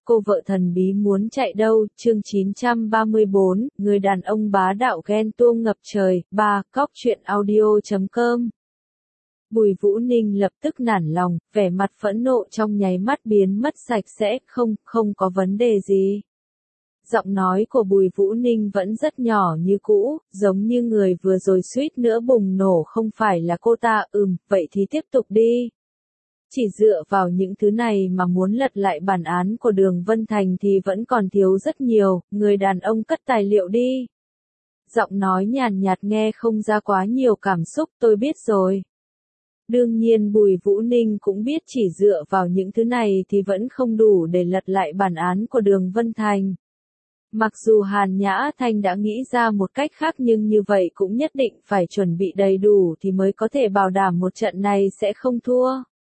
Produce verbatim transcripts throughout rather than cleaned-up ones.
cô vợ thần bí muốn chạy đâu, chương chín trăm ba mươi bốn, người đàn ông bá đạo ghen tuông ngập trời, ba, cóc truyện audio chấm com. Bùi Vũ Ninh lập tức nản lòng, vẻ mặt phẫn nộ trong nháy mắt biến mất sạch sẽ, không, không có vấn đề gì. Giọng nói của Bùi Vũ Ninh vẫn rất nhỏ như cũ, giống như người vừa rồi suýt nữa bùng nổ không phải là cô ta, ừm, vậy thì tiếp tục đi. Chỉ dựa vào những thứ này mà muốn lật lại bản án của Đường Vân Thành thì vẫn còn thiếu rất nhiều, người đàn ông cất tài liệu đi. Giọng nói nhàn nhạt nghe không ra quá nhiều cảm xúc, tôi biết rồi. Đương nhiên Bùi Vũ Ninh cũng biết chỉ dựa vào những thứ này thì vẫn không đủ để lật lại bản án của Đường Vân Thành. Mặc dù Hàn Nhã Thanh đã nghĩ ra một cách khác nhưng như vậy cũng nhất định phải chuẩn bị đầy đủ thì mới có thể bảo đảm một trận này sẽ không thua.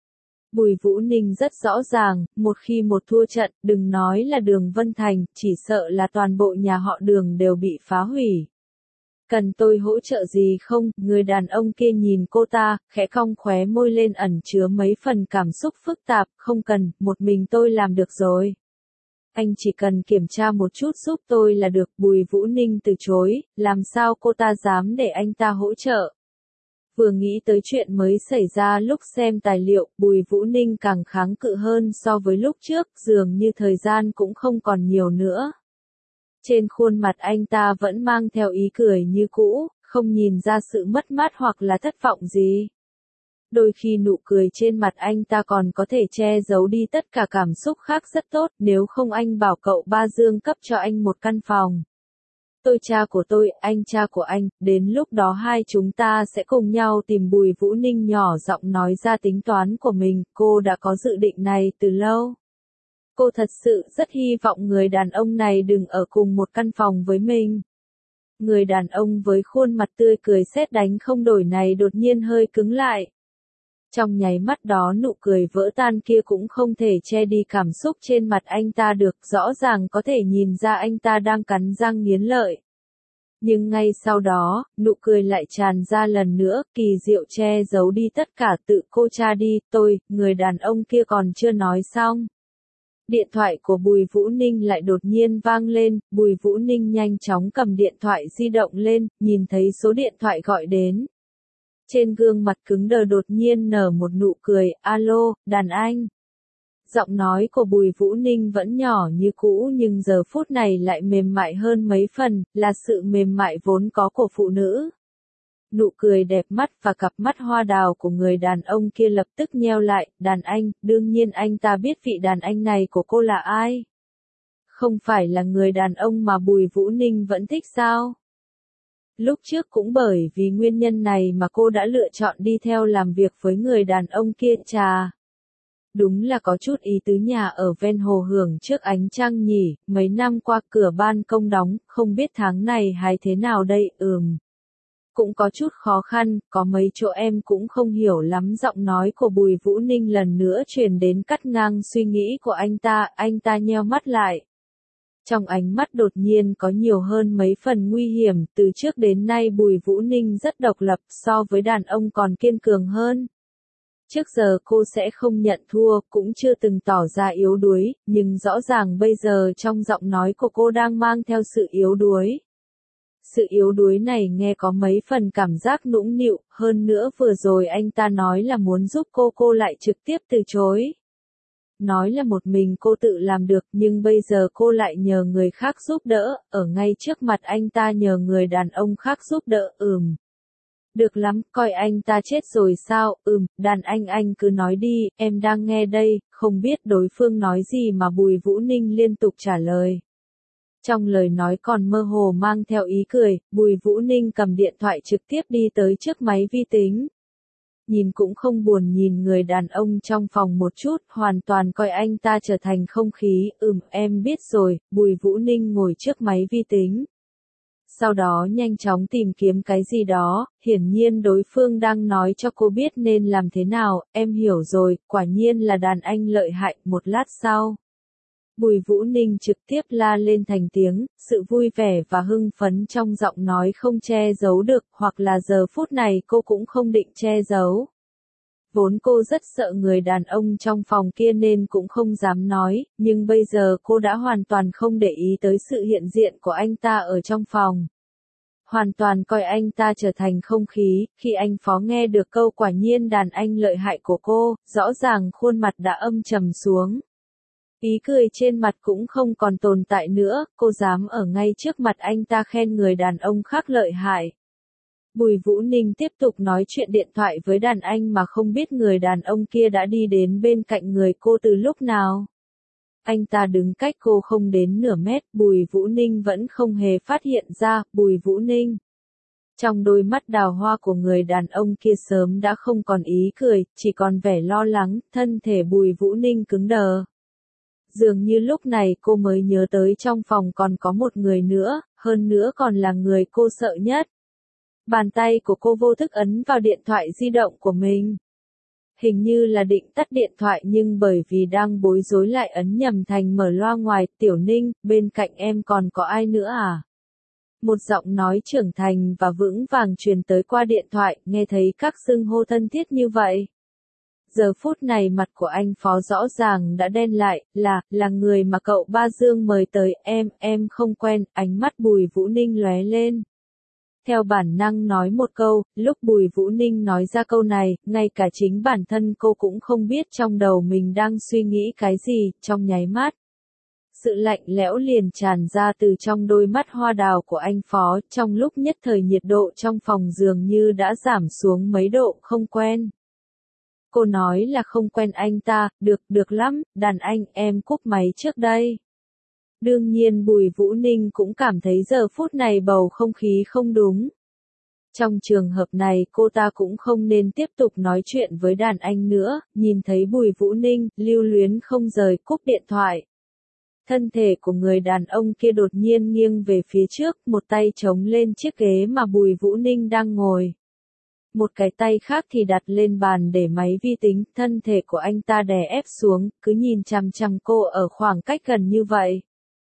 Bùi Vũ Ninh rất rõ ràng, một khi một thua trận, đừng nói là Đường Vân Thành, chỉ sợ là toàn bộ nhà họ Đường đều bị phá hủy. Cần tôi hỗ trợ gì không? Người đàn ông kia nhìn cô ta, khẽ cong khóe môi lên ẩn chứa mấy phần cảm xúc phức tạp, không cần, một mình tôi làm được rồi. Anh chỉ cần kiểm tra một chút giúp tôi là được. Bùi Vũ Ninh từ chối, làm sao cô ta dám để anh ta hỗ trợ. Vừa nghĩ tới chuyện mới xảy ra lúc xem tài liệu, Bùi Vũ Ninh càng kháng cự hơn so với lúc trước, dường như thời gian cũng không còn nhiều nữa. Trên khuôn mặt anh ta vẫn mang theo ý cười như cũ, không nhìn ra sự mất mát hoặc là thất vọng gì. Đôi khi nụ cười trên mặt anh ta còn có thể che giấu đi tất cả cảm xúc khác rất tốt, nếu không anh bảo cậu ba Dương cấp cho anh một căn phòng. Tôi cha của tôi, anh cha của anh, đến lúc đó hai chúng ta sẽ cùng nhau tìm. Bùi Vũ Ninh nhỏ giọng nói ra tính toán của mình, cô đã có dự định này từ lâu. Cô thật sự rất hy vọng người đàn ông này đừng ở cùng một căn phòng với mình. Người đàn ông với khuôn mặt tươi cười sét đánh không đổi này đột nhiên hơi cứng lại. Trong nháy mắt đó nụ cười vỡ tan kia cũng không thể che đi cảm xúc trên mặt anh ta được, rõ ràng có thể nhìn ra anh ta đang cắn răng nghiến lợi. Nhưng ngay sau đó, nụ cười lại tràn ra lần nữa, kỳ diệu che giấu đi tất cả. Tự cô tra đi, tôi, người đàn ông kia còn chưa nói xong. Điện thoại của Bùi Vũ Ninh lại đột nhiên vang lên, Bùi Vũ Ninh nhanh chóng cầm điện thoại di động lên, nhìn thấy số điện thoại gọi đến. Trên gương mặt cứng đờ đột nhiên nở một nụ cười, alo, đàn anh. Giọng nói của Bùi Vũ Ninh vẫn nhỏ như cũ nhưng giờ phút này lại mềm mại hơn mấy phần, là sự mềm mại vốn có của phụ nữ. Nụ cười đẹp mắt và cặp mắt hoa đào của người đàn ông kia lập tức nheo lại, đàn anh, đương nhiên anh ta biết vị đàn anh này của cô là ai. Không phải là người đàn ông mà Bùi Vũ Ninh vẫn thích sao? Lúc trước cũng bởi vì nguyên nhân này mà cô đã lựa chọn đi theo làm việc với người đàn ông kia. Chà. Đúng là có chút ý tứ, nhà ở ven hồ hưởng trước ánh trăng nhỉ, mấy năm qua cửa ban công đóng, không biết tháng này hay thế nào đây, ừm. Cũng có chút khó khăn, có mấy chỗ em cũng không hiểu lắm. Giọng nói của Bùi Vũ Ninh lần nữa truyền đến cắt ngang suy nghĩ của anh ta, anh ta nheo mắt lại. Trong ánh mắt đột nhiên có nhiều hơn mấy phần nguy hiểm, từ trước đến nay Bùi Vũ Ninh rất độc lập, so với đàn ông còn kiên cường hơn. Trước giờ cô sẽ không nhận thua, cũng chưa từng tỏ ra yếu đuối, nhưng rõ ràng bây giờ trong giọng nói của cô đang mang theo sự yếu đuối. Sự yếu đuối này nghe có mấy phần cảm giác nũng nịu, hơn nữa vừa rồi anh ta nói là muốn giúp cô, cô lại trực tiếp từ chối. Nói là một mình cô tự làm được nhưng bây giờ cô lại nhờ người khác giúp đỡ, ở ngay trước mặt anh ta nhờ người đàn ông khác giúp đỡ, ừm. Được lắm, coi anh ta chết rồi sao, ừm, đàn anh anh cứ nói đi, em đang nghe đây. Không biết đối phương nói gì mà Bùi Vũ Ninh liên tục trả lời. Trong lời nói còn mơ hồ mang theo ý cười, Bùi Vũ Ninh cầm điện thoại trực tiếp đi tới trước máy vi tính. Nhìn cũng không buồn nhìn người đàn ông trong phòng một chút, hoàn toàn coi anh ta trở thành không khí, ừm, em biết rồi. Bùi Vũ Ninh ngồi trước máy vi tính. Sau đó nhanh chóng tìm kiếm cái gì đó, hiển nhiên đối phương đang nói cho cô biết nên làm thế nào. Em hiểu rồi, quả nhiên là đàn anh lợi hại. Một lát sau, Bùi Vũ Ninh trực tiếp la lên thành tiếng, sự vui vẻ và hưng phấn trong giọng nói không che giấu được, hoặc là giờ phút này cô cũng không định che giấu. Vốn cô rất sợ người đàn ông trong phòng kia nên cũng không dám nói, nhưng bây giờ cô đã hoàn toàn không để ý tới sự hiện diện của anh ta ở trong phòng. Hoàn toàn coi anh ta trở thành không khí, khi anh Phó nghe được câu quả nhiên đàn anh lợi hại của cô, rõ ràng khuôn mặt đã âm trầm xuống. Ý cười trên mặt cũng không còn tồn tại nữa, cô dám ở ngay trước mặt anh ta khen người đàn ông khác lợi hại. Bùi Vũ Ninh tiếp tục nói chuyện điện thoại với đàn anh mà không biết người đàn ông kia đã đi đến bên cạnh người cô từ lúc nào. Anh ta đứng cách cô không đến nửa mét, Bùi Vũ Ninh vẫn không hề phát hiện ra, Bùi Vũ Ninh. Trong đôi mắt đào hoa của người đàn ông kia sớm đã không còn ý cười, chỉ còn vẻ lo lắng, thân thể Bùi Vũ Ninh cứng đờ. Dường như lúc này cô mới nhớ tới trong phòng còn có một người nữa, hơn nữa còn là người cô sợ nhất. Bàn tay của cô vô thức ấn vào điện thoại di động của mình. Hình như là định tắt điện thoại nhưng bởi vì đang bối rối lại ấn nhầm thành mở loa ngoài. Tiểu Ninh, bên cạnh em còn có ai nữa à? Một giọng nói trưởng thành và vững vàng truyền tới qua điện thoại, nghe thấy các xưng hô thân thiết như vậy. Giờ phút này mặt của anh Phó rõ ràng đã đen lại, là, là người mà cậu Ba Dương mời tới, em, em không quen, ánh mắt Bùi Vũ Ninh lóe lên. Theo bản năng nói một câu, lúc Bùi Vũ Ninh nói ra câu này, ngay cả chính bản thân cô cũng không biết trong đầu mình đang suy nghĩ cái gì, trong nháy mắt. Sự lạnh lẽo liền tràn ra từ trong đôi mắt hoa đào của anh Phó, trong lúc nhất thời nhiệt độ trong phòng dường như đã giảm xuống mấy độ, không quen. Cô nói là không quen anh ta, được, được lắm, đàn anh, em cúp máy trước đây. Đương nhiên Bùi Vũ Ninh cũng cảm thấy giờ phút này bầu không khí không đúng. Trong trường hợp này cô ta cũng không nên tiếp tục nói chuyện với đàn anh nữa, nhìn thấy Bùi Vũ Ninh, lưu luyến không rời cúp điện thoại. Thân thể của người đàn ông kia đột nhiên nghiêng về phía trước, một tay chống lên chiếc ghế mà Bùi Vũ Ninh đang ngồi. Một cái tay khác thì đặt lên bàn để máy vi tính, thân thể của anh ta đè ép xuống, cứ nhìn chằm chằm cô ở khoảng cách gần như vậy.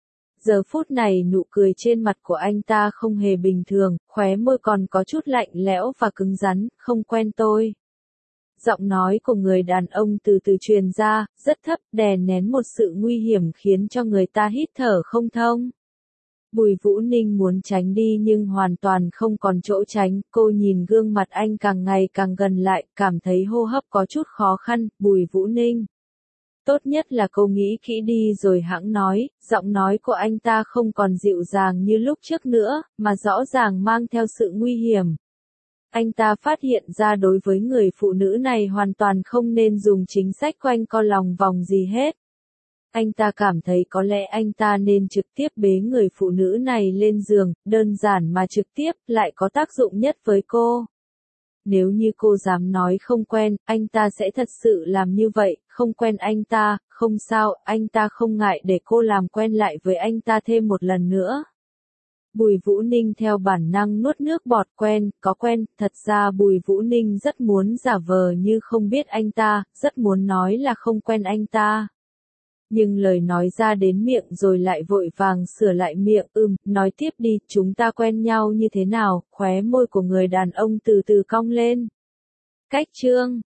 Giờ phút này nụ cười trên mặt của anh ta không hề bình thường, khóe môi còn có chút lạnh lẽo và cứng rắn, không quen tôi. Giọng nói của người đàn ông từ từ truyền ra, rất thấp, đè nén một sự nguy hiểm khiến cho người ta hít thở không thông. Bùi Vũ Ninh muốn tránh đi nhưng hoàn toàn không còn chỗ tránh, cô nhìn gương mặt anh càng ngày càng gần lại, cảm thấy hô hấp có chút khó khăn. Bùi Vũ Ninh. Tốt nhất là cô nghĩ kỹ đi rồi hãng nói, giọng nói của anh ta không còn dịu dàng như lúc trước nữa, mà rõ ràng mang theo sự nguy hiểm. Anh ta phát hiện ra đối với người phụ nữ này hoàn toàn không nên dùng chính sách quanh co lòng vòng gì hết. Anh ta cảm thấy có lẽ anh ta nên trực tiếp bế người phụ nữ này lên giường, đơn giản mà trực tiếp, lại có tác dụng nhất với cô. Nếu như cô dám nói không quen, anh ta sẽ thật sự làm như vậy, không quen anh ta, không sao, anh ta không ngại để cô làm quen lại với anh ta thêm một lần nữa. Bùi Vũ Ninh theo bản năng nuốt nước bọt. Quen, có quen, thật ra Bùi Vũ Ninh rất muốn giả vờ như không biết anh ta, rất muốn nói là không quen anh ta. Nhưng lời nói ra đến miệng rồi lại vội vàng sửa lại miệng, ừm, nói tiếp đi, chúng ta quen nhau như thế nào, khóe môi của người đàn ông từ từ cong lên. Cách chương